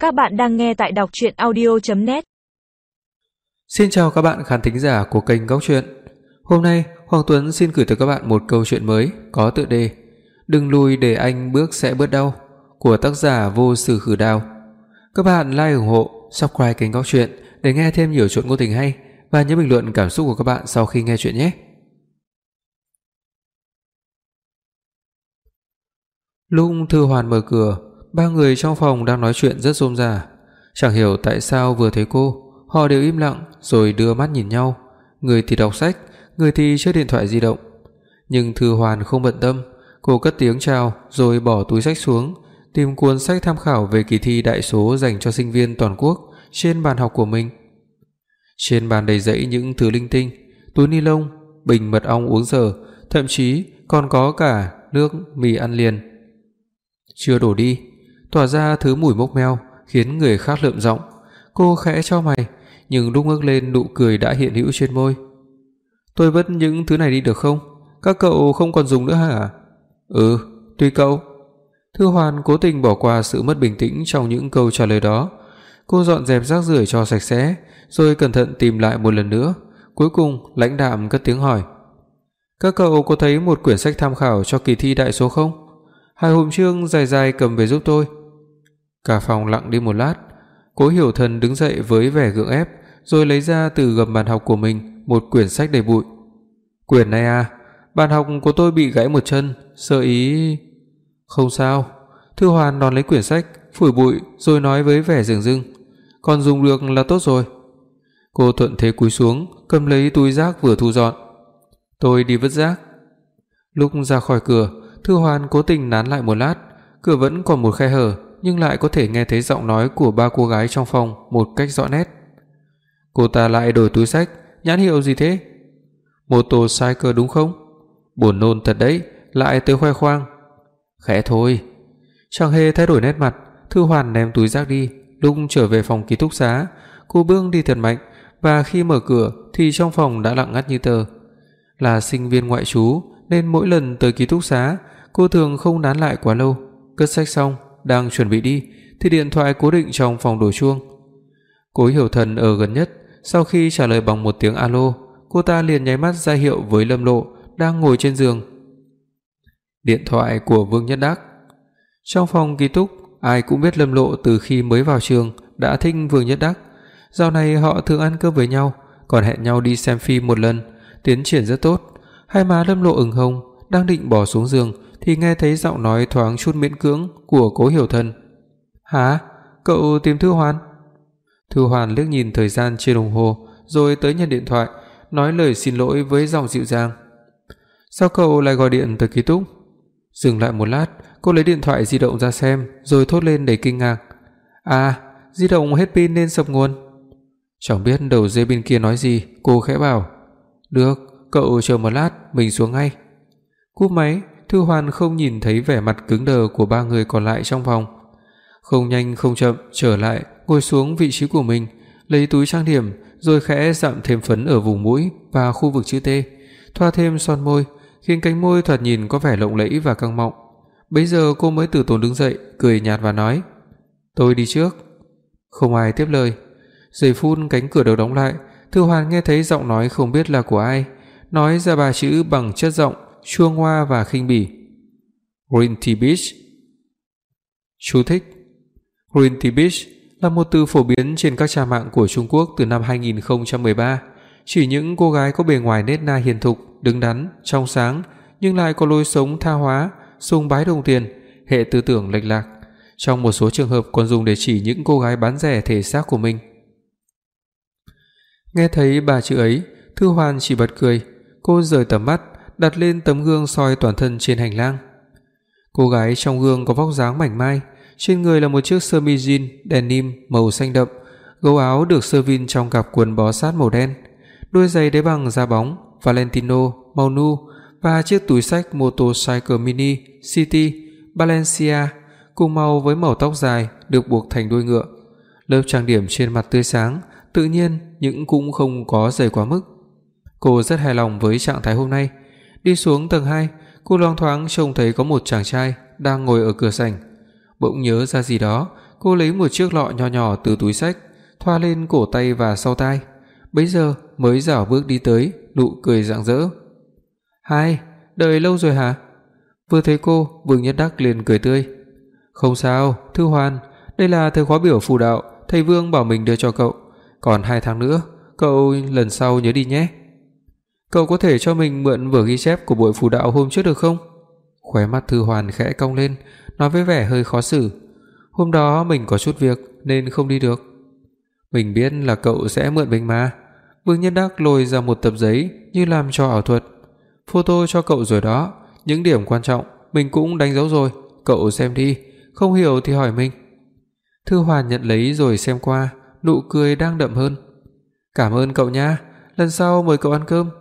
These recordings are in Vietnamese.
Các bạn đang nghe tại đọc truyện audio.net. Xin chào các bạn khán thính giả của kênh Góc Truyện. Hôm nay Hoàng Tuấn xin gửi tới các bạn một câu chuyện mới có tựa đề Đừng lùi để anh bước sẽ bớt đau của tác giả Vô Sử Khử Đào. Các bạn like, ủng hộ, subscribe kênh Góc Truyện để nghe thêm nhiều chuyện ngôn tình hay và nhớ bình luận cảm xúc của các bạn sau khi nghe chuyện nhé. Lúc Thư Hoàn mở cửa, ba người trong phòng đang nói chuyện rất rôm rả. Chẳng hiểu tại sao vừa thấy cô, họ đều im lặng rồi đưa mắt nhìn nhau, người thì đọc sách, người thì chơi điện thoại di động. Nhưng Thư Hoàn không bận tâm, cô cất tiếng chào rồi bỏ túi sách xuống, tìm cuốn sách tham khảo về kỳ thi đại số dành cho sinh viên toàn quốc trên bàn học của mình. Trên bàn đầy rẫy những thứ linh tinh, túi ni lông, bình mật ong uống dở, thậm chí còn có cả nước mì ăn liền chưa đổ đi, tỏa ra thứ mùi mốc meo khiến người khác lợm giọng. Cô khẽ chau mày, nhưng lúc ngước lên nụ cười đã hiện hữu trên môi. Tôi vứt những thứ này đi được không? Các cậu không còn dùng nữa hả? Ừ, tùy cậu. Thư Hoàn cố tình bỏ qua sự mất bình tĩnh trong những câu trả lời đó. Cô dọn dẹp rác rưởi cho sạch sẽ, rồi cẩn thận tìm lại một lần nữa. Cuối cùng lãnh đạm cất tiếng hỏi: Các cậu có thấy một quyển sách tham khảo cho kỳ thi đại số không? 2 hôm chương dài dài cầm về giúp tôi. Cả phòng lặng đi một lát. Cố Hiểu Thần đứng dậy với vẻ gượng ép, rồi lấy ra từ gầm bàn học của mình một quyển sách đầy bụi. Quyển này à? Bàn học của tôi bị gãy một chân, sơ ý. Không sao. Thư Hoàn đón lấy quyển sách, phủi bụi rồi nói với vẻ dửng dưng: Còn dùng được là tốt rồi. Cô thuận thế cúi xuống, cầm lấy túi rác vừa thu dọn. Tôi đi vứt rác. Lúc ra khỏi cửa, Thư Hoàn cố tình nán lại một lát. Cửa vẫn còn một khe hở, nhưng lại có thể nghe thấy giọng nói của ba cô gái trong phòng một cách rõ nét. Cô ta lại đổi túi sách. Nhãn hiệu gì thế? Motorcycle đúng không? Buồn nôn thật đấy, lại tới khoe khoang. Khẽ thôi. Chẳng hề thay đổi nét mặt, Thư Hoàn ném túi rác đi. Lúc trở về phòng ký túc xá, cô bước đi thật mạnh, và khi mở cửa thì trong phòng đã lặng ngắt như tờ. Là sinh viên ngoại trú nên mỗi lần tới ký túc xá, cô thường không nán lại quá lâu. Cất sách xong, đang chuẩn bị đi thì điện thoại cố định trong phòng đổ chuông. Cố Hiểu Thần ở gần nhất, sau khi trả lời bằng một tiếng alo, cô ta liền nháy mắt ra hiệu với Lâm Lộ đang ngồi trên giường. Điện thoại của Vương Nhất Đắc. Trong phòng ký túc, ai cũng biết Lâm Lộ từ khi mới vào trường đã thích Vương Nhất Đắc. Dạo này họ thường ăn cơm với nhau, còn hẹn nhau đi xem phim một lần, tiến triển rất tốt. Hai má Lâm Lộ ửng hồng, đang định bỏ xuống giường thì nghe thấy giọng nói thoáng chút miễn cưỡng của Cố Hiểu Thần. Hả? Cậu tìm Thư Hoàn? Thư Hoàn liếc nhìn thời gian trên đồng hồ rồi tới nhận điện thoại, nói lời xin lỗi với giọng dịu dàng. Sao cậu lại gọi điện tới ký túc? Dừng lại một lát, cô lấy điện thoại di động ra xem rồi thốt lên đầy kinh ngạc. À, di động hết pin nên sập nguồn. Chẳng biết đầu dây bên kia nói gì, cô khẽ bảo: Được, cậu chờ một lát, mình xuống ngay. Cúp máy, Thư Hoàn không nhìn thấy vẻ mặt cứng đờ của ba người còn lại trong phòng. Không nhanh không chậm trở lại, ngồi xuống vị trí của mình, lấy túi trang điểm rồi khẽ dặm thêm phấn ở vùng mũi và khu vực chữ T, thoa thêm son môi, khiến cánh môi thoạt nhìn có vẻ lộng lẫy và căng mọng. Bấy giờ cô mới từ tốn đứng dậy, cười nhạt và nói: Tôi đi trước. Không ai tiếp lời. Giây phút cánh cửa được đóng lại, Thư Hoàn nghe thấy giọng nói không biết là của ai, nói ra 3 chữ bằng chất giọng chua ngoa và khinh bỉ: Green Tea Beach. Chú thích: Green Tea Beach là một từ phổ biến trên các trang mạng của Trung Quốc từ năm 2013, chỉ những cô gái có bề ngoài nết na hiền thục, đứng đắn, trong sáng, nhưng lại có lối sống tha hóa, sùng bái đồng tiền, hệ tư tưởng lệch lạc. Trong một số trường hợp còn dùng để chỉ những cô gái bán rẻ thể xác của mình. Nghe thấy 3 chữ ấy, Thư Hoàn chỉ bật cười. Cô rời tầm mắt, đặt lên tấm gương soi toàn thân trên hành lang. Cô gái trong gương có vóc dáng mảnh mai, trên người là một chiếc sơ mi jean denim màu xanh đậm, gấu áo được sơ vin trong cặp quần bó sát màu đen, đôi giày đế bằng da bóng Valentino màu nu và chiếc túi xách Motorcycle Mini City Balenciaga cùng màu với màu tóc dài được buộc thành đuôi ngựa. Lớp trang điểm trên mặt tươi sáng, tự nhiên nhưng cũng không có dày quá mức. Cô rất hài lòng với trạng thái hôm nay. Đi xuống tầng 2, cô loáng thoáng trông thấy có một chàng trai đang ngồi ở cửa sảnh. Bỗng nhớ ra gì đó, Cô lấy một chiếc lọ nhỏ nhỏ từ túi xách, thoa lên cổ tay và sau tai. Bấy giờ mới rảo bước đi tới, nụ cười rạng rỡ. "Hai, đợi lâu rồi hả?" Vừa thấy cô, Vương Nhất Đắc liền cười tươi. "Không sao, Thư Hoàn, đây là thời khóa biểu phù đạo, thầy Vương bảo mình đưa cho cậu, còn 2 tháng nữa, cậu lần sau nhớ đi nhé. Cậu có thể cho mình mượn vở ghi chép của buổi phù đạo hôm trước được không?" Khóe mắt Thư Hoàn khẽ cong lên, nói với vẻ hơi khó xử. "Hôm đó mình có chút việc nên không đi được." "Mình biết là cậu sẽ mượn mình mà." Vương Nhất Đắc lôi ra một tập giấy như làm trò ảo thuật. "Photo cho cậu rồi đó, những điểm quan trọng mình cũng đánh dấu rồi, cậu xem đi, không hiểu thì hỏi mình." Thư Hoàn nhận lấy rồi xem qua, nụ cười đang đậm hơn. "Cảm ơn cậu nha, lần sau mời cậu ăn cơm."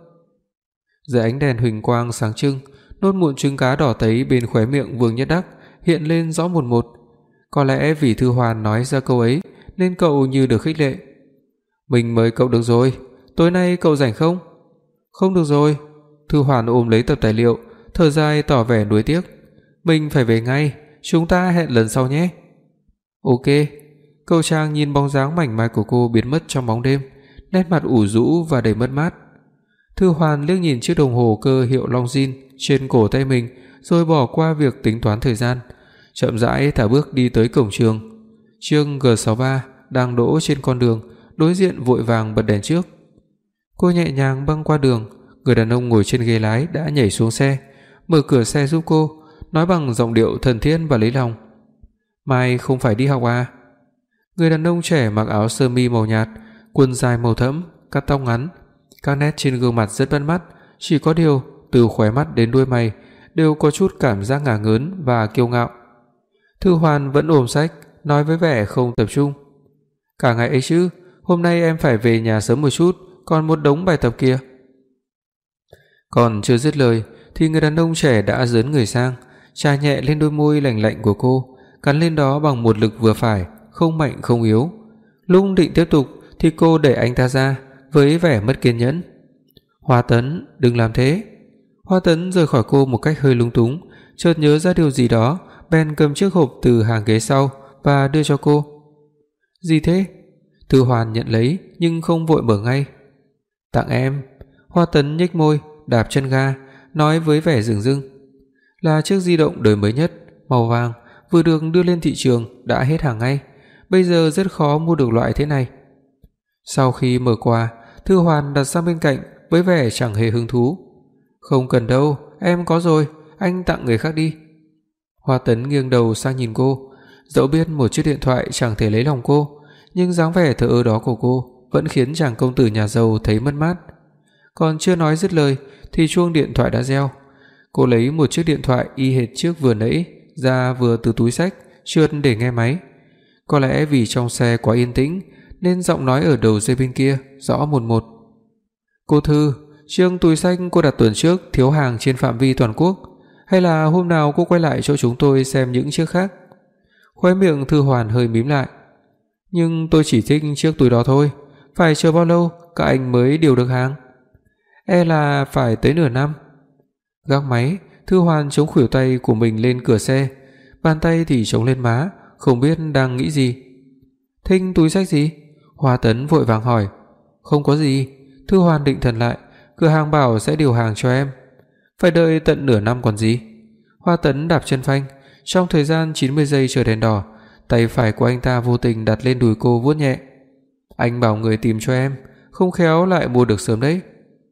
Dưới ánh đèn huỳnh quang sáng trưng, nốt mụn trứng cá đỏ tấy bên khóe miệng Vương Nhất Đắc hiện lên rõ mồn một. Có lẽ vì Thư Hoàn nói ra câu ấy nên cậu như được khích lệ. "Mình mời cậu được rồi, tối nay cậu rảnh không?" "Không được rồi." Thư Hoàn ôm lấy tập tài liệu, thở dài tỏ vẻ nuối tiếc. "Mình phải về ngay, chúng ta hẹn lần sau nhé." "Ok." Cậu chàng nhìn bóng dáng mảnh mai của cô biến mất trong bóng đêm, nét mặt ủ rũ và đầy mất mát. Thư Hoàn liếc nhìn chiếc đồng hồ cơ hiệu Longines trên cổ tay mình, rồi bỏ qua việc tính toán thời gian, chậm rãi thả bước đi tới cổng trường. Chiếc G63 đang đỗ trên con đường, đối diện vội vàng bật đèn trước. Cô nhẹ nhàng băng qua đường, người đàn ông ngồi trên ghế lái đã nhảy xuống xe, mở cửa xe giúp cô, nói bằng giọng điệu thân thiết và lấy lòng. "Mai không phải đi học à?" Người đàn ông trẻ mặc áo sơ mi màu nhạt, quần dài màu thẫm, cắt tóc ngắn, các nét trên gương mặt rất bắt mắt, chỉ có điều từ khóe mắt đến đuôi mày đều có chút cảm giác ngả ngớn và kiêu ngạo. Thư Hoàn vẫn ôm sách, nói với vẻ không tập trung. "Cả ngày ấy chứ, hôm nay em phải về nhà sớm một chút, còn một đống bài tập kia." Còn chưa dứt lời thì người đàn ông trẻ đã giớn người sang, chà nhẹ lên đôi môi lạnh lạnh của cô, cắn lên đó bằng một lực vừa phải, không mạnh không yếu. Lúc định tiếp tục thì cô đẩy anh ta ra với vẻ mất kiên nhẫn. "Hoa Tấn, đừng làm thế." Hoa Tấn rời khỏi cô một cách hơi lung túng, chợt nhớ ra điều gì đó, bèn cầm chiếc hộp từ hàng ghế sau và đưa cho cô. "Gì thế?" Thư Hoàn nhận lấy nhưng không vội mở ngay. "Tặng em." Hoa Tấn nhếch môi, đạp chân ga, nói với vẻ dửng dưng. "Là chiếc di động đời mới nhất, màu vàng, vừa được đưa lên thị trường, đã hết hàng ngay. Bây giờ rất khó mua được loại thế này." Sau khi mở quà, Thư Hoàn đặt sang bên cạnh với vẻ chẳng hề hứng thú. "Không cần đâu, em có rồi, anh tặng người khác đi." Hoa Tấn nghiêng đầu sang nhìn cô, dẫu biết một chiếc điện thoại chẳng thể lấy lòng cô, nhưng dáng vẻ thờ ơ đó của cô vẫn khiến chàng công tử nhà giàu thấy mất mát. Còn chưa nói dứt lời thì chuông điện thoại đã reo. Cô lấy một chiếc điện thoại y hệt chiếc vừa nãy ra vừa từ túi xách, trượt để nghe máy. Có lẽ vì trong xe quá yên tĩnh nên giọng nói ở đầu dây bên kia rõ mồn một. "Cô Thư, chiếc túi xách cô đặt tuần trước thiếu hàng trên phạm vi toàn quốc, hay là hôm nào cô quay lại cho chúng tôi xem những chiếc khác?" Khóe miệng Thư Hoàn hơi mím lại. "Nhưng tôi chỉ thích chiếc túi đó thôi, phải chờ bao lâu các anh mới điều được hàng?" "E là phải tới nửa năm." Gác máy, Thư Hoàn chống khuỷu tay của mình lên cửa xe, bàn tay thì chống lên má, không biết đang nghĩ gì. "Thích túi xách gì?" Hoa Tấn vội vàng hỏi. "Không có gì." Thư Hoàn định thần lại, "Cửa hàng bảo sẽ điều hàng cho em." "Phải đợi tận nửa năm còn gì." Hoa Tấn đạp chân phanh, trong thời gian 90 giây chờ đèn đỏ, tay phải của anh ta vô tình đặt lên đùi cô vuốt nhẹ. "Anh bảo người tìm cho em, không khéo lại mua được sớm đấy."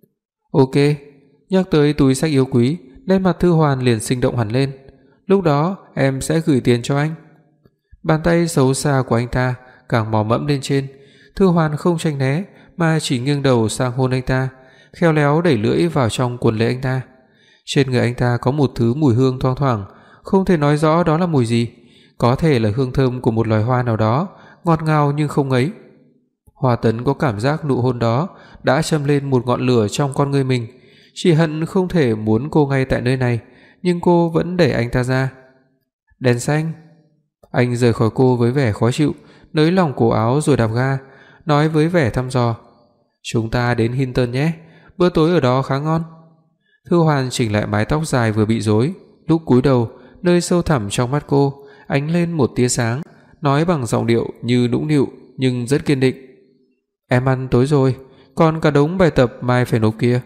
"Ok." Nhắc tới túi xách yêu quý, nét mặt Thư Hoàn liền sinh động hẳn lên. "Lúc đó em sẽ gửi tiền cho anh." Bàn tay xấu xa của anh ta càng mò mẫm lên trên. Thư Hoàn không tránh né mà chỉ nghiêng đầu sang hôn anh ta, khéo léo đẩy lưỡi vào trong quần lễ anh ta. Trên người anh ta có một thứ mùi hương thoang thoảng, không thể nói rõ đó là mùi gì, có thể là hương thơm của một loài hoa nào đó, ngọt ngào nhưng không ngấy. Hoa Tấn có cảm giác nụ hôn đó đã châm lên một ngọn lửa trong con người mình, chỉ hận không thể muốn cô ngay tại nơi này, nhưng cô vẫn đẩy anh ta ra. "Đèn xanh." Anh rời khỏi cô với vẻ khó chịu, nới lỏng cổ áo rồi đạp ga, nói với vẻ thăm dò. "Chúng ta đến Hinton nhé, bữa tối ở đó khá ngon." Thư Hoàn chỉnh lại mái tóc dài vừa bị rối, lúc cúi đầu, nơi sâu thẳm trong mắt cô ánh lên một tia sáng, nói bằng giọng điệu như nũng nịu nhưng rất kiên định. Em ăn tối rồi, còn cả đống bài tập mai phải nộp kia.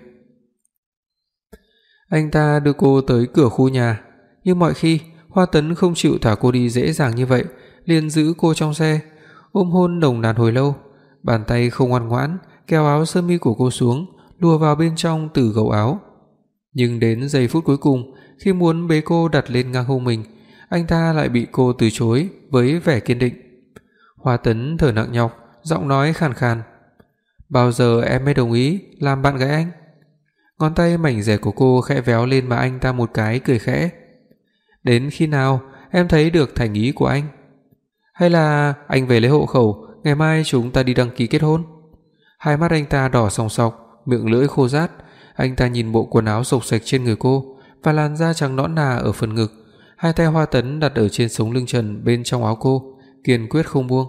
Anh ta đưa cô tới cửa khu nhà, nhưng mọi khi Hoa Tấn không chịu thả cô đi dễ dàng như vậy, liền giữ cô trong xe, ôm hôn nồng nàn hồi lâu, bàn tay không ngoan ngoãn kéo áo sơ mi của cô xuống, lùa vào bên trong từ gấu áo. Nhưng đến giây phút cuối cùng, khi muốn bế cô đặt lên ngang hông mình, anh ta lại bị cô từ chối với vẻ kiên định. Hoa Tấn thở nặng nhọc, giọng nói khàn khàn. Bao giờ em mới đồng ý làm bạn gái anh? Ngón tay mảnh dẻ của cô khẽ véo lên má anh ta một cái, cười khẽ. Đến khi nào em thấy được thành ý của anh? Hay là anh về lấy hộ khẩu, ngày mai chúng ta đi đăng ký kết hôn? Hai mắt anh ta đỏ sòng sọc, miệng lưỡi khô rát. Anh ta nhìn bộ quần áo xộc xệch trên người cô và làn da trắng nõn nà ở phần ngực. Hai tay Hoa Tấn đặt ở trên sống lưng trần bên trong áo cô, kiên quyết không buông.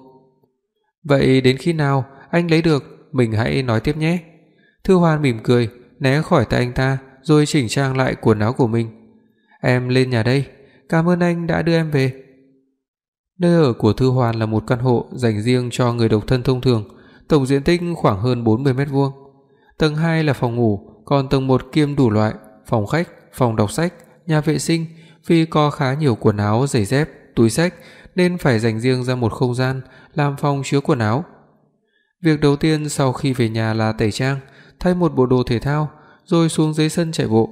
Vậy đến khi nào anh lấy được, mình hãy nói tiếp nhé. Thư Hoan mỉm cười, né khỏi tay anh ta rồi chỉnh trang lại quần áo của mình. Em lên nhà đây, cảm ơn anh đã đưa em về. Nơi ở của Thư Hoan là một căn hộ dành riêng cho người độc thân thông thường, tổng diện tích khoảng hơn 40 mét vuông. Tầng 2 là phòng ngủ, còn tầng 1 kiêm đủ loại, phòng khách, phòng đọc sách, nhà vệ sinh. Vì có khá nhiều quần áo, giày dép, túi xách nên phải dành riêng ra một không gian làm phòng chứa quần áo. Việc đầu tiên sau khi về nhà là tẩy trang, thay một bộ đồ thể thao, rồi xuống dưới sân chạy bộ.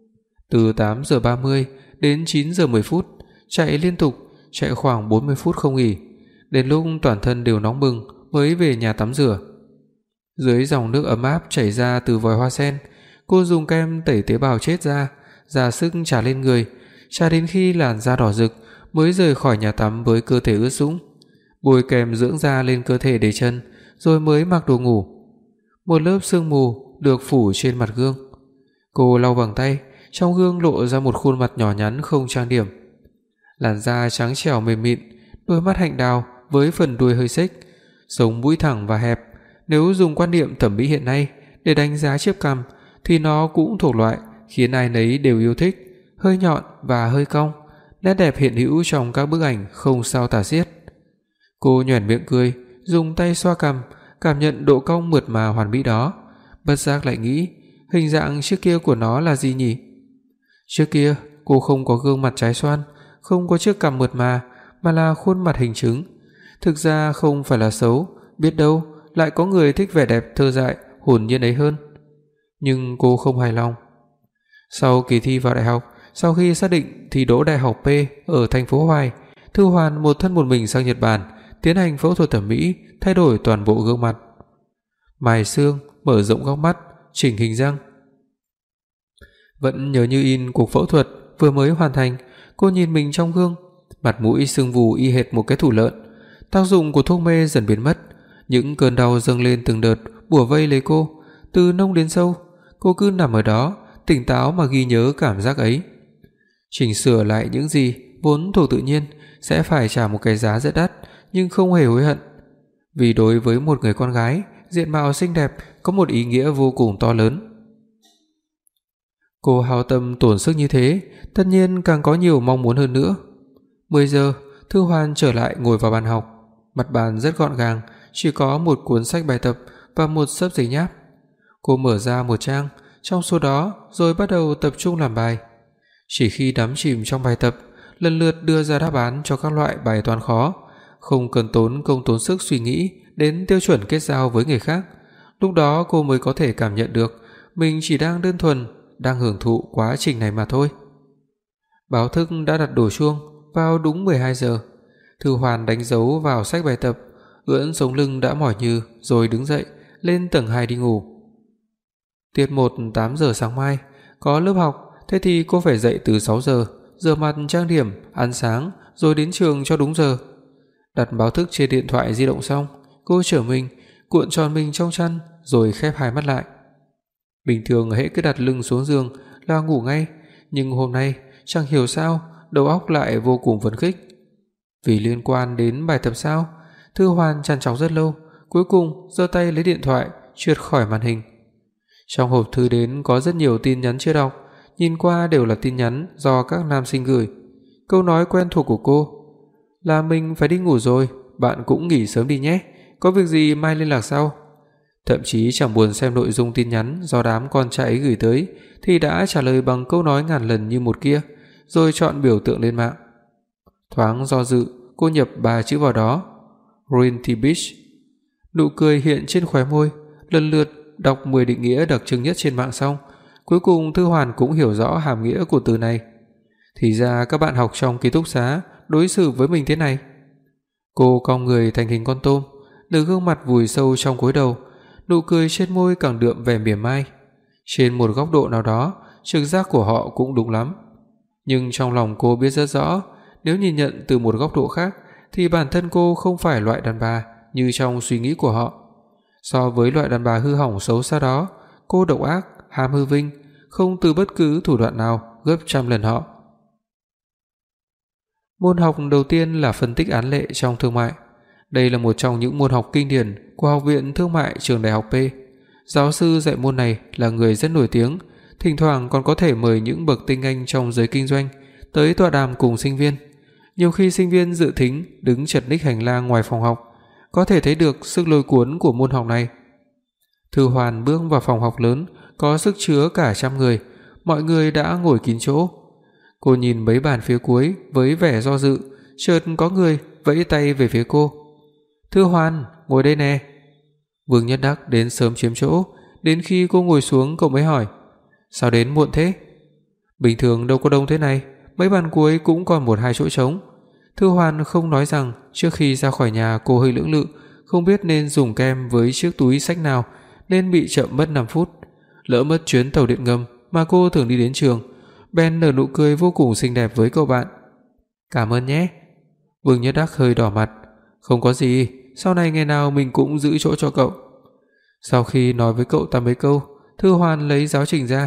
Từ 8 giờ 30 đến 9 giờ 10 phút, chạy liên tục, chạy khoảng 40 phút không nghỉ, đến lúc toàn thân đều nóng bừng mới về nhà tắm rửa. Dưới dòng nước ấm áp chảy ra từ vòi hoa sen, cô dùng kem tẩy tế bào chết ra sức chà lên người, chà đến khi làn da đỏ rực mới rời khỏi nhà tắm với cơ thể ướt sũng. Bôi kem dưỡng da lên cơ thể để chân, rồi mới mặc đồ ngủ. Một lớp sương mù được phủ trên mặt gương. Cô lau bằng tay, trong gương lộ ra một khuôn mặt nhỏ nhắn không trang điểm. Làn da trắng trẻo mềm mịn, đôi mắt hạnh đào với phần đuôi hơi xếch, sống mũi thẳng và hẹp. Nếu dùng quan niệm thẩm mỹ hiện nay để đánh giá chiếc cằm thì nó cũng thuộc loại khiến ai nấy đều yêu thích, hơi nhọn và hơi cong, nét đẹp hiện hữu trong các bức ảnh không sao tả xiết. Cô nhoẻn miệng cười, dùng tay xoa cằm, cảm nhận độ cong mượt mà hoàn mỹ đó, bất giác lại nghĩ, hình dạng trước kia của nó là gì nhỉ? Trước kia, cô không có gương mặt trái xoan, không có chiếc cằm mượt mà là khuôn mặt hình trứng. Thực ra không phải là xấu, biết đâu lại có người thích vẻ đẹp thơ dại, hồn nhiên ấy hơn. Nhưng cô không hài lòng. Sau kỳ thi vào đại học, sau khi xác định thi đỗ đại học P ở thành phố Hoài, Thư Hoan một thân một mình sang Nhật Bản tiến hành phẫu thuật thẩm mỹ, thay đổi toàn bộ gương mặt, mài xương, mở rộng góc mắt, chỉnh hình răng. Vẫn nhớ như in cuộc phẫu thuật vừa mới hoàn thành, cô nhìn mình trong gương, mặt mũi sưng vù y hệt một cái thủ lợn. Tác dụng của thuốc mê dần biến mất, những cơn đau dâng lên từng đợt bủa vây lấy cô, từ nông đến sâu. Cô cứ nằm ở đó, tỉnh táo mà ghi nhớ cảm giác ấy. Chỉnh sửa lại những gì vốn thuộc tự nhiên sẽ phải trả một cái giá rất đắt, nhưng không hề hối hận. Vì đối với một người con gái, diện mạo xinh đẹp có một ý nghĩa vô cùng to lớn. Cô hao tâm tổn sức như thế, tất nhiên càng có nhiều mong muốn hơn nữa. 10 giờ, Thư Hoan trở lại ngồi vào bàn học. Mặt bàn rất gọn gàng, chỉ có một cuốn sách bài tập và một xấp giấy nháp. Cô mở ra một trang trong số đó rồi bắt đầu tập trung làm bài. Chỉ khi đắm chìm trong bài tập, lần lượt đưa ra đáp án cho các loại bài toán khó, không cần tốn công tốn sức suy nghĩ đến tiêu chuẩn kết giao với người khác, lúc đó cô mới có thể cảm nhận được mình chỉ đang đơn thuần đang hưởng thụ quá trình này mà thôi. Báo thức đã đặt đổ chuông vào đúng 12 giờ. Thư Hoan đánh dấu vào sách bài tập, ưỡn sống lưng đã mỏi nhừ rồi đứng dậy, lên tầng 2 đi ngủ. Tiết 1 8 giờ sáng mai, có lớp học, thế thì cô phải dậy từ 6 giờ, rửa mặt trang điểm, ăn sáng rồi đến trường cho đúng giờ. Đặt báo thức trên điện thoại di động xong, cô trở mình, cuộn tròn mình trong chăn rồi khép hai mắt lại. Bình thường hễ cứ đặt lưng xuống giường là ngủ ngay, nhưng hôm nay chẳng hiểu sao đầu óc lại vô cùng phấn khích. Vì liên quan đến bài tập sao? Thư Hoan trằn trọc rất lâu, cuối cùng giơ tay lấy điện thoại, trượt khỏi màn hình. Trong hộp thư đến có rất nhiều tin nhắn chưa đọc, nhìn qua đều là tin nhắn do các nam sinh gửi. Câu nói quen thuộc của cô: Là mình phải đi ngủ rồi, bạn cũng nghỉ sớm đi nhé, có việc gì mai liên lạc sau. Thậm chí chẳng buồn xem nội dung tin nhắn do đám con trai ấy gửi tới thì đã trả lời bằng câu nói ngàn lần như một kia, rồi chọn biểu tượng lên mạng. Thoáng do dự, cô nhập 3 chữ vào đó: Royalty Beach. Nụ cười hiện trên khóe môi, lần lượt đọc 10 định nghĩa đặc trưng nhất trên mạng xong, cuối cùng Thư Hoàn cũng hiểu rõ hàm nghĩa của từ này. Thì ra các bạn học trong ký túc xá đối xử với mình thế này. Cô cong người thành hình con tôm, nửa gương mặt vùi sâu trong gối đầu, nụ cười trên môi càng đượm vẻ mỉa mai. Trên một góc độ nào đó, trực giác của họ cũng đúng lắm. Nhưng trong lòng cô biết rất rõ, nếu nhìn nhận từ một góc độ khác thì bản thân cô không phải loại đàn bà như trong suy nghĩ của họ. So với loại đàn bà hư hỏng xấu xa đó, cô độc ác, ham hư vinh, không từ bất cứ thủ đoạn nào gấp trăm lần họ. Môn học đầu tiên là phân tích án lệ trong thương mại. Đây là một trong những môn học kinh điển của Học viện Thương mại Trường Đại học P. Giáo sư dạy môn này là người rất nổi tiếng, thỉnh thoảng còn có thể mời những bậc tinh anh trong giới kinh doanh tới tọa đàm cùng sinh viên. Nhiều khi sinh viên dự thính đứng chật ních hành lang ngoài phòng học, có thể thấy được sức lôi cuốn của môn học này. Thư Hoàn bước vào phòng học lớn có sức chứa cả trăm người, mọi người đã ngồi kín chỗ. Cô nhìn mấy bàn phía cuối với vẻ do dự, chợt có người vẫy tay về phía cô. "Thư Hoàn, ngồi đây nè." Vương Nhất Đắc đến sớm chiếm chỗ, đến khi cô ngồi xuống cậu mới hỏi: "Sao đến muộn thế?" "Bình thường đâu có đông thế này, mấy bàn cuối cũng còn 1-2 chỗ trống." Thư Hoàn không nói rằng trước khi ra khỏi nhà cô hơi lưỡng lự, không biết nên dùng kem với chiếc túi xách nào nên bị chậm mất 5 phút, lỡ mất chuyến tàu điện ngầm mà cô thường đi đến trường. Ben nở nụ cười vô cùng xinh đẹp với cậu bạn. "Cảm ơn nhé." Vương Nhất Đắc hơi đỏ mặt. "Không có gì, sau này ngày nào mình cũng giữ chỗ cho cậu." Sau khi nói với cậu ta mấy câu, Thư Hoàn lấy giáo trình ra.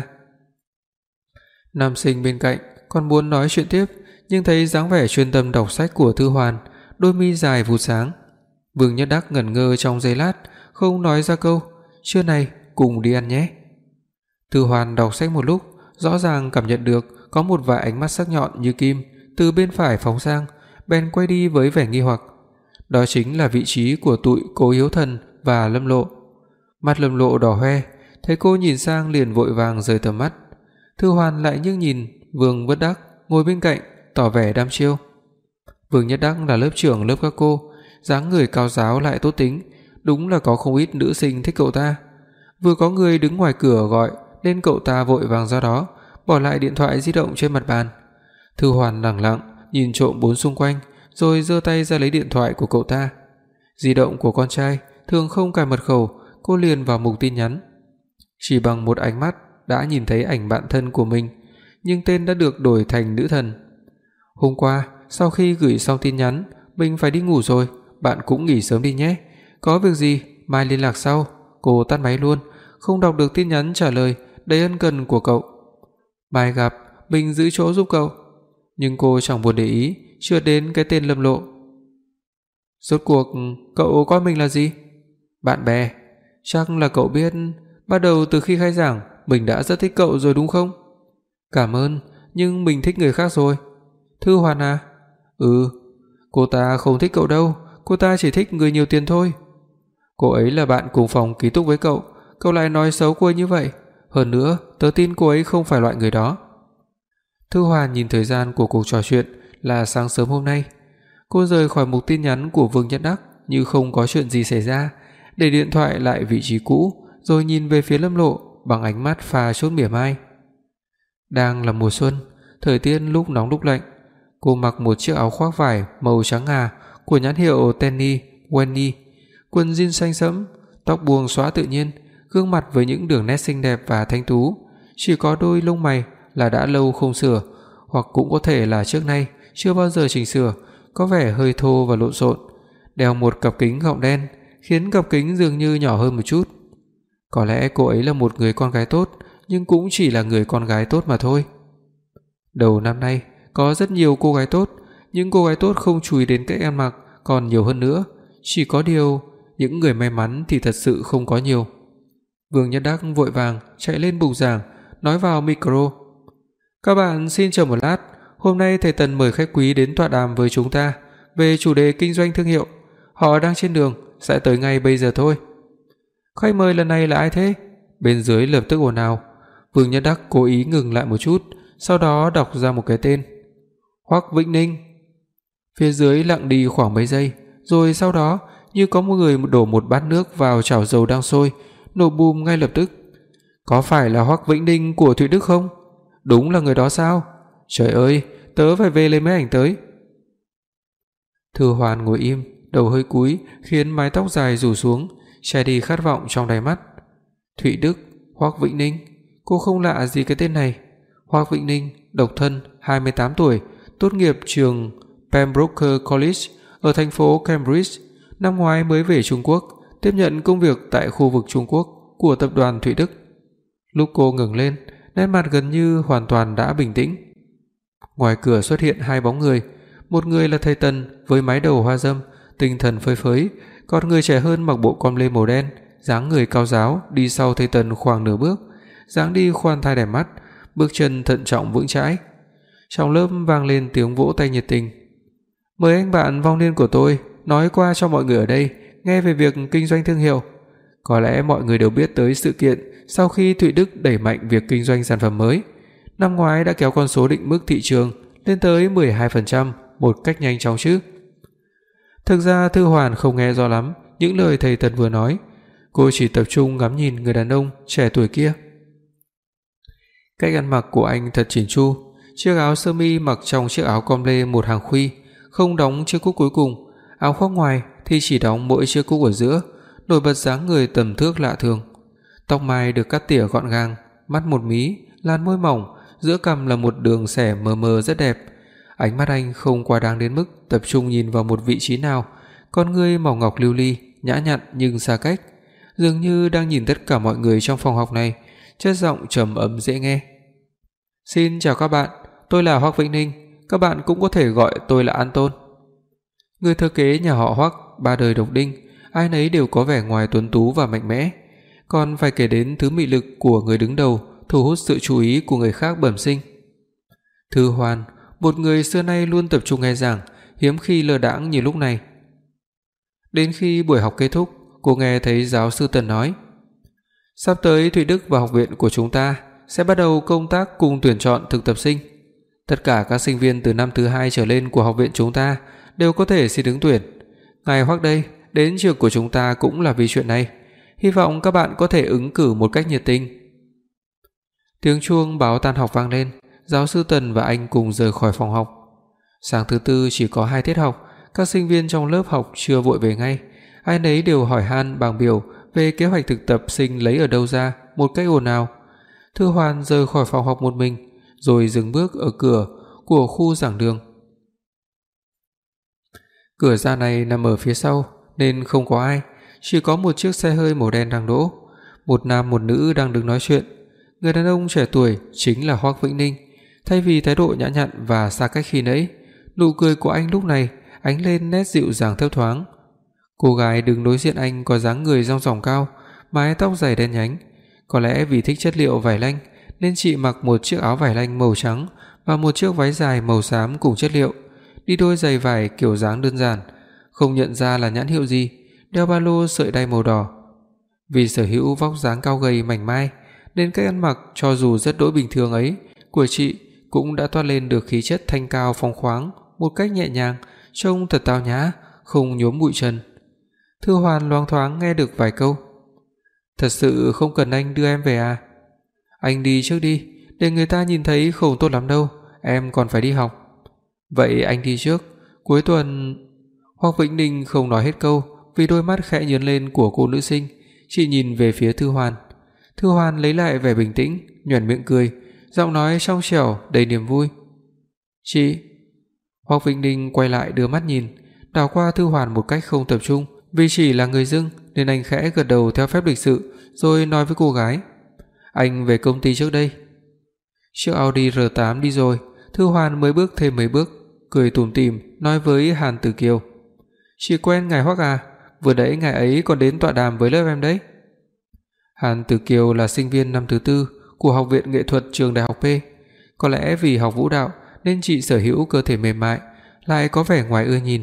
Nam sinh bên cạnh còn muốn nói chuyện tiếp, nhưng thấy dáng vẻ chuyên tâm đọc sách của Thư Hoàn, đôi mi dài vụt sáng. Vương Nhất Đắc ngẩn ngơ trong giây lát, không nói ra câu: "Trưa này cùng đi ăn nhé." Thư Hoàn đọc sách một lúc, rõ ràng cảm nhận được có một vài ánh mắt sắc nhọn như kim từ bên phải phóng sang, bèn quay đi với vẻ nghi hoặc. Đó chính là vị trí của tụi Cố Hiếu Thần và Lâm Lộ. Mắt Lâm Lộ đỏ hoe, thấy cô nhìn sang liền vội vàng rời tầm mắt. Thư Hoàn lại nghiêng nhìn Vương Bất Đắc ngồi bên cạnh, tỏ vẻ đăm chiêu. Vương Nhất Đắc là lớp trưởng lớp các cô, dáng người cao ráo lại tốt tính, đúng là có không ít nữ sinh thích cậu ta. Vừa có người đứng ngoài cửa gọi nên cậu ta vội vàng ra đó, bỏ lại điện thoại di động trên mặt bàn. Thư Hoàn lẳng lặng nhìn trộm bốn xung quanh, rồi giơ tay ra lấy điện thoại của cậu ta. Di động của con trai thường không cài mật khẩu, cô liền vào mục tin nhắn. Chỉ bằng một ánh mắt đã nhìn thấy ảnh bạn thân của mình, nhưng tên đã được đổi thành nữ thần. "Hôm qua, sau khi gửi xong tin nhắn, mình phải đi ngủ rồi, bạn cũng nghỉ sớm đi nhé. Có việc gì mai liên lạc sau." Cô tắt máy luôn, không đọc được tin nhắn trả lời đầy ân cần của cậu. "Mai gặp, mình giữ chỗ giúp cậu." Nhưng cô chẳng buồn để ý, chưa đến cái tên Lâm Lộ. "Rốt cuộc cậu coi mình là gì?" "Bạn bè." "Chắc là cậu biết, bắt đầu từ khi khai giảng mình đã rất thích cậu rồi đúng không?" "Cảm ơn, nhưng mình thích người khác rồi." "Thư Hoàn à?" "Ừ." "Cô ta không thích cậu đâu, cô ta chỉ thích người nhiều tiền thôi." "Cô ấy là bạn cùng phòng ký túc với cậu, cậu lại nói xấu cô ấy như vậy. Hơn nữa, tớ tin cô ấy không phải loại người đó." Thư Hoàn nhìn thời gian của cuộc trò chuyện là sáng sớm hôm nay. Cô rời khỏi mục tin nhắn của Vương Nhất Đắc như không có chuyện gì xảy ra, để điện thoại lại vị trí cũ, rồi nhìn về phía Lâm Lộ bằng ánh mắt pha chút mỉa mai. Đang là mùa xuân, thời tiết lúc nóng lúc lạnh. Cô mặc một chiếc áo khoác vải màu trắng ngà của nhãn hiệu Tenny Wenny, quần jean xanh sẫm, tóc buông xõa tự nhiên, gương mặt với những đường nét xinh đẹp và thanh tú, chỉ có đôi lông mày là đã lâu không sửa, hoặc cũng có thể là trước nay chưa bao giờ chỉnh sửa, có vẻ hơi thô và lộn xộn. Đeo một cặp kính gọng đen, khiến cặp kính dường như nhỏ hơn một chút. Có lẽ cô ấy là một người con gái tốt, nhưng cũng chỉ là người con gái tốt mà thôi. Đầu năm nay có rất nhiều cô gái tốt, những cô gái tốt không chú ý đến cách ăn mặc còn nhiều hơn nữa, chỉ có điều những người may mắn thì thật sự không có nhiều. Vương Nhất Đắc vội vàng chạy lên bục giảng, nói vào micro: "Các bạn xin chờ một lát, hôm nay thầy Tần mời khách quý đến tọa đàm với chúng ta, về chủ đề kinh doanh thương hiệu. Họ đang trên đường, sẽ tới ngay bây giờ thôi." "Khách mời lần này là ai thế?" Bên dưới lập tức ồn ào. Vương Nhất Đắc cố ý ngừng lại một chút, sau đó đọc ra một cái tên. Hoắc Vĩnh Ninh. Phía dưới lặng đi khoảng mấy giây, rồi sau đó như có một người đổ một bát nước vào chảo dầu đang sôi, nổ bùm ngay lập tức. "Có phải là Hoắc Vĩnh Ninh của Thụy Đức không? Đúng là người đó sao? Trời ơi, tớ phải về lấy mấy ảnh tới." Thư Hoan ngồi im, đầu hơi cúi khiến mái tóc dài rủ xuống, che đi khát vọng trong đáy mắt. Thụy Đức, Hoắc Vĩnh Ninh, cô không lạ gì cái tên này. Hoắc Vĩnh Ninh, độc thân, 28 tuổi, tốt nghiệp trường Pembroke College ở thành phố Cambridge, năm ngoái mới về Trung Quốc, tiếp nhận công việc tại khu vực Trung Quốc của tập đoàn Thụy Đức. Lúc cô ngẩng lên, nét mặt gần như hoàn toàn đã bình tĩnh. Ngoài cửa xuất hiện hai bóng người, một người là thầy Tần với mái đầu hoa râm, tinh thần phơi phới, còn người trẻ hơn mặc bộ com lê màu đen, dáng người cao ráo, đi sau thầy Tần khoảng nửa bước, dáng đi khoan thai đẹp mắt, bước chân thận trọng vững chãi. Trong lớp vang lên tiếng vỗ tay nhiệt tình. "Mời anh bạn vong niên của tôi nói qua cho mọi người ở đây nghe về việc kinh doanh thương hiệu." Có lẽ mọi người đều biết tới sự kiện sau khi Thụy Đức đẩy mạnh việc kinh doanh sản phẩm mới. Năm ngoái đã kéo con số định mức thị trường lên tới 12% một cách nhanh chóng chứ. Thực ra Thư Hoàn không nghe rõ lắm những lời thầy Tần vừa nói, cô chỉ tập trung ngắm nhìn người đàn ông trẻ tuổi kia. Cách ăn mặc của anh thật chỉn chu, chiếc áo sơ mi mặc trong chiếc áo com lê một hàng khuy, không đóng chiếc cúc cuối cùng, áo khoác ngoài thì chỉ đóng mỗi chiếc cúc ở giữa, nổi bật dáng người tầm thước lạ thường. Tóc mai được cắt tỉa gọn gàng, mắt một mí, làn môi mỏng, giữa cằm là một đường xẻ mờ mờ rất đẹp. Ánh mắt anh không quá đáng đến mức tập trung nhìn vào một vị trí nào, con ngươi màu ngọc lưu ly, nhã nhặn nhưng xa cách, dường như đang nhìn tất cả mọi người trong phòng học này, chất giọng trầm ấm dễ nghe. "Xin chào các bạn, tôi là Hoắc Vĩnh Ninh, các bạn cũng có thể gọi tôi là An Tôn." Người thừa kế nhà họ Hoắc, ba đời độc đinh, ai nấy đều có vẻ ngoài tuấn tú và mạnh mẽ, còn phải kể đến thứ mị lực của người đứng đầu, thu hút sự chú ý của người khác bẩm sinh. Thư Hoan, một người xưa nay luôn tập trung nghe giảng, hiếm khi lơ đãng như lúc này. Đến khi buổi học kết thúc, cô nghe thấy giáo sư Tần nói: "Sắp tới Thụy Đức và học viện của chúng ta sẽ bắt đầu công tác cùng tuyển chọn thực tập sinh. Tất cả các sinh viên từ năm thứ 2 trở lên của học viện chúng ta đều có thể xin ứng tuyển. Ngài Hoắc đây đến trường của chúng ta cũng là vì chuyện này. Hy vọng các bạn có thể ứng cử một cách nhiệt tình." Tiếng chuông báo tan học vang lên, giáo sư Tần và anh cùng rời khỏi phòng học. Sáng thứ tư chỉ có 2 tiết học, các sinh viên trong lớp học chưa vội về ngay, ai nấy đều hỏi han bàng biểu về kế hoạch thực tập sinh lấy ở đâu ra một cách ồn ào. Thư Hoàn rời khỏi phòng học một mình, rồi dừng bước ở cửa của khu giảng đường. Cửa ra này nằm ở phía sau nên không có ai, chỉ có một chiếc xe hơi màu đen đang đỗ, một nam một nữ đang đứng nói chuyện. Người đàn ông trẻ tuổi chính là Hoắc Vĩnh Ninh. Thay vì thái độ nhã nhặn và xa cách khi nãy, nụ cười của anh lúc này ánh lên nét dịu dàng thấp thoáng. Cô gái đứng đối diện anh có dáng người dong dỏng cao, mái tóc dài đen nhánh. Có lẽ vì thích chất liệu vải lanh nên chị mặc một chiếc áo vải lanh màu trắng và một chiếc váy dài màu xám cùng chất liệu, đi đôi giày vải kiểu dáng đơn giản, không nhận ra là nhãn hiệu gì, đeo ba lô sợi đay màu đỏ. Vì sở hữu vóc dáng cao gầy mảnh mai nên cách ăn mặc cho dù rất đỗi bình thường ấy của chị cũng đã toát lên được khí chất thanh cao phóng khoáng một cách nhẹ nhàng, trông thật tao nhã, không nhuốm bụi trần. Thư Hoàn loáng thoáng nghe được vài câu. "Thật sự không cần anh đưa em về à? Anh đi trước đi, để người ta nhìn thấy không tốt lắm đâu, em còn phải đi học." "Vậy anh đi trước, cuối tuần..." Hoắc Vĩnh Ninh không nói hết câu vì đôi mắt khẽ nhướng lên của cô nữ sinh, chị nhìn về phía Thư Hoàn. Thư Hoàn lấy lại vẻ bình tĩnh, nhoẻn miệng cười, giọng nói trong trẻo đầy niềm vui. "Chị." Hoắc Vĩnh Ninh quay lại đưa mắt nhìn, đảo qua Thư Hoàn một cách không tập trung, vì chỉ là người dưng nên anh khẽ gật đầu theo phép lịch sự, rồi nói với cô gái: "Anh về công ty trước đây." Chiếc Audi R8 đi rồi, Thư Hoàn mới bước thêm mấy bước, cười tủm tỉm nói với Hàn Tử Kiều: "Chị quen ngài Hoắc à? Vừa nãy ngài ấy còn đến tọa đàm với lớp em đấy." Hàn Tử Kiều là sinh viên năm thứ 4 của Học viện Nghệ thuật trường Đại học P. Có lẽ vì học vũ đạo nên chị sở hữu cơ thể mềm mại, lại có vẻ ngoài ưa nhìn,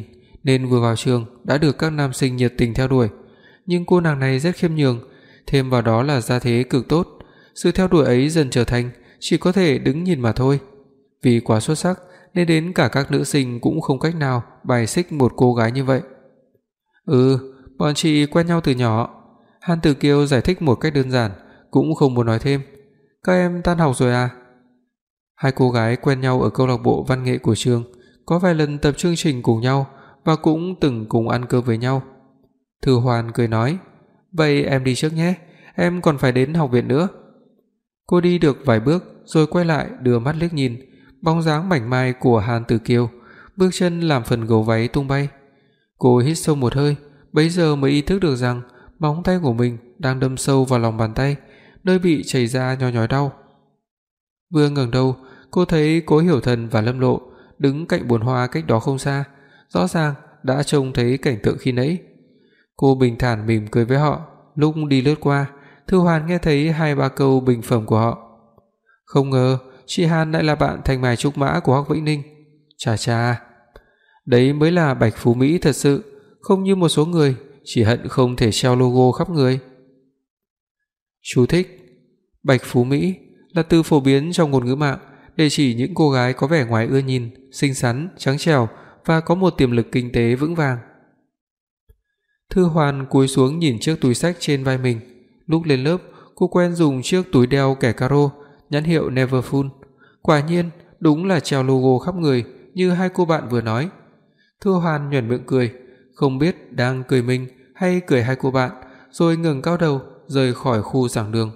nên vừa vào trường đã được các nam sinh nhiệt tình theo đuổi, nhưng cô nàng này rất khiêm nhường, thêm vào đó là gia thế cực tốt, sự theo đuổi ấy dần trở thành chỉ có thể đứng nhìn mà thôi. Vì quá xuất sắc nên đến cả các nữ sinh cũng không cách nào bài xích một cô gái như vậy. Bọn chị quen nhau từ nhỏ. Hàn Tử Kiều giải thích một cách đơn giản, cũng không muốn nói thêm. Các em tan học rồi à? Hai cô gái quen nhau ở câu lạc bộ văn nghệ của trường, có vài lần tập chương trình cùng nhau và cũng từng cùng ăn cơm với nhau. Thư Hoan cười nói, vậy em đi trước nhé, em còn phải đến học viện nữa. Cô đi được vài bước rồi quay lại đưa mắt liếc nhìn bóng dáng mảnh mai của Hàn Tử Kiều, bước chân làm phần gấu váy tung bay. Cô hít sâu một hơi, bấy giờ mới ý thức được rằng móng tay của mình đang đâm sâu vào lòng bàn tay, nơi bị chảy ra nhói nhói đau. Vừa ngẩng đầu, cô thấy Cố Hiểu Thần và Lâm Lộ đứng cạnh bồn hoa cách đó không xa, rõ ràng đã trông thấy cảnh tượng khi nãy. Cô bình thản mỉm cười với họ, lúc đi lướt qua, Thư Hoàn nghe thấy 2-3 câu bình phẩm của họ. Không ngờ chị Hàn lại là bạn thành mài trúc mã của Hoắc Vĩnh Ninh. Chà, đấy mới là Bạch Phú Mỹ thật sự, không như một số người chỉ hận không thể treo logo khắp người. Chú thích: Bạch Phú Mỹ là từ phổ biến trong ngôn ngữ mạng để chỉ những cô gái có vẻ ngoài ưa nhìn, xinh xắn, trắng trẻo và có một tiềm lực kinh tế vững vàng. Thư Hoàn cúi xuống nhìn chiếc túi xách trên vai mình. Lúc lên lớp, cô quen dùng chiếc túi đeo kẻ caro nhãn hiệu Neverfull. Quả nhiên, đúng là treo logo khắp người như hai cô bạn vừa nói. Thư Hoàn nhoẻn miệng cười, không biết đang cười mình hay cười hai cô bạn, rồi ngẩng cao đầu rời khỏi khu giảng đường.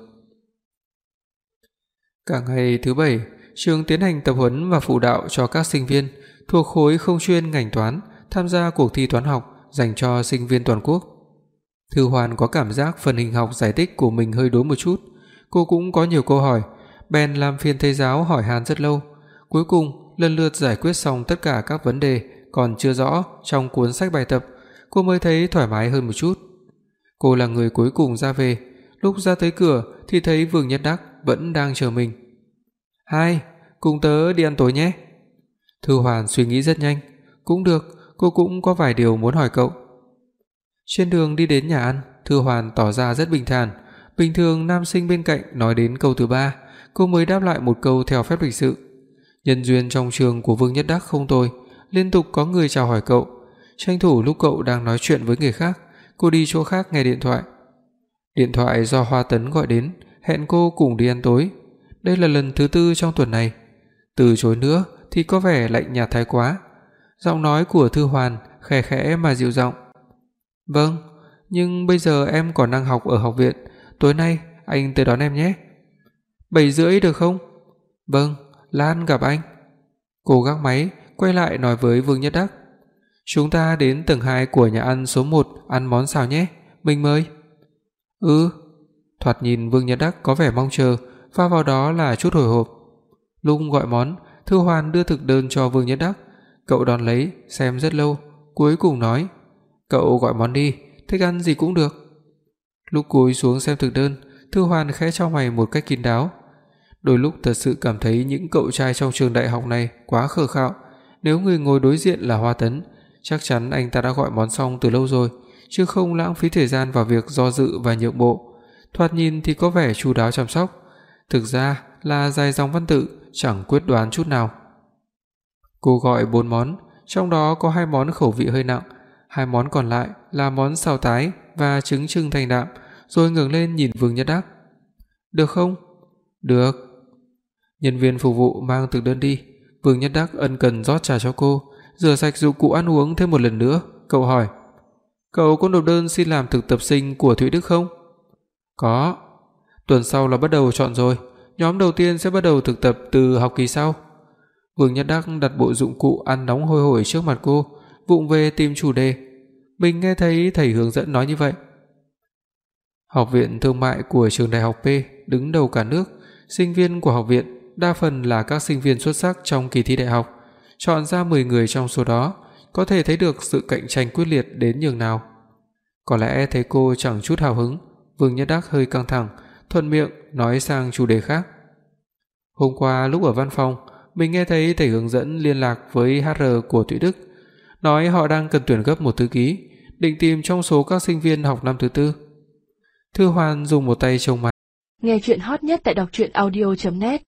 Cả ngày thứ Bảy, trường tiến hành tập huấn và phụ đạo cho các sinh viên thuộc khối không chuyên ngành toán tham gia cuộc thi toán học dành cho sinh viên toàn quốc. Thư Hoàn có cảm giác phần hình học giải tích của mình hơi đuối một chút, cô cũng có nhiều câu hỏi, bèn làm phiền thầy giáo hỏi han rất lâu. Cuối cùng, lần lượt giải quyết xong tất cả các vấn đề còn chưa rõ trong cuốn sách bài tập, cô mới thấy thoải mái hơn một chút. Cô là người cuối cùng ra về, lúc ra tới cửa thì thấy Vương Nhất Đắc vẫn đang chờ mình. "Hai, cùng tớ đi ăn tối nhé." Thư Hoàn suy nghĩ rất nhanh, cũng được, cô cũng có vài điều muốn hỏi cậu. Trên đường đi đến nhà ăn, Thư Hoàn tỏ ra rất bình thản, bình thường nam sinh bên cạnh nói đến câu thứ 3, cô mới đáp lại một câu theo phép lịch sự. Nhân duyên trong trường của Vương Nhất Đắc không tồi, liên tục có người chào hỏi cậu. Tranh thủ lúc cậu đang nói chuyện với người khác, cô đi chỗ khác nghe điện thoại. Điện thoại do Hoa Tấn gọi đến, hẹn cô cùng đi ăn tối. Đây là lần thứ 4 trong tuần này. Từ chối nữa thì có vẻ lạnh nhạt thái quá. Giọng nói của Thư Hoàn khẽ khẽ mà dịu giọng. "Vâng, nhưng bây giờ em còn đang học ở học viện, tối nay anh tới đón em nhé." 7:30 được không? "Vâng, Lan gặp anh." Cô gác máy, quay lại nói với Vương Nhất Đắc. "Chúng ta đến tầng 2 của nhà ăn số 1 ăn món xào nhé, mình mời." Thoạt nhìn Vương Nhất Đắc có vẻ mong chờ, pha vào đó là chút hồi hộp. Lúc gọi món, Thư Hoàn đưa thực đơn cho Vương Nhất Đắc, cậu đón lấy, xem rất lâu, cuối cùng nói: "Cậu gọi món đi, thích ăn gì cũng được." Lúc cúi xuống xem thực đơn, Thư Hoàn khẽ chau mày một cách kín đáo. Đôi lúc thật sự cảm thấy những cậu trai trong trường đại học này quá khờ khạo, nếu người ngồi đối diện là Hoa Tấn, chắc chắn anh ta đã gọi món xong từ lâu rồi, chứ không lãng phí thời gian vào việc do dự và nhượng bộ. Thoạt nhìn thì có vẻ chu đáo chăm sóc, thực ra là dài dòng văn tự, chẳng quyết đoán chút nào. Cô gọi 4 món, trong đó có 2 món khẩu vị hơi nặng, 2 món còn lại là món xào tái và trứng trưng thanh đạm, rồi ngẩng lên nhìn Vương Nhất Đắc. "Được không?" "Được." Nhân viên phục vụ mang thực đơn đi, Vương Nhất Đắc ân cần rót trà cho cô, rửa sạch dụng cụ ăn uống thêm một lần nữa, cậu hỏi: "Cậu có nộp đơn xin làm thực tập sinh của Thụy Đức không?" "Có. Tuần sau là bắt đầu chọn rồi, nhóm đầu tiên sẽ bắt đầu thực tập từ học kỳ sau." Vương Nhất Đắc đặt bộ dụng cụ ăn nóng hôi hổi trước mặt cô, vụng về tìm chủ đề. Mình nghe thấy thầy hướng dẫn nói như vậy. Học viện thương mại của trường đại học P đứng đầu cả nước, sinh viên của học viện đa phần là các sinh viên xuất sắc trong kỳ thi đại học, chọn ra 10 người trong số đó, có thể thấy được sự cạnh tranh quyết liệt đến nhường nào. Có lẽ thấy cô chẳng chút hào hứng, Vương Nhất Đắc hơi căng thẳng, thuận miệng nói sang chủ đề khác. "Hôm qua lúc ở văn phòng, mình nghe thấy thầy hướng dẫn liên lạc với HR của Thụy Đức, nói họ đang cần tuyển gấp một thư ký, định tìm trong số các sinh viên học năm thứ tư. Thư Hoàn dùng một tay trông mặt. Nghe truyện hot nhất tại đọc truyện audio net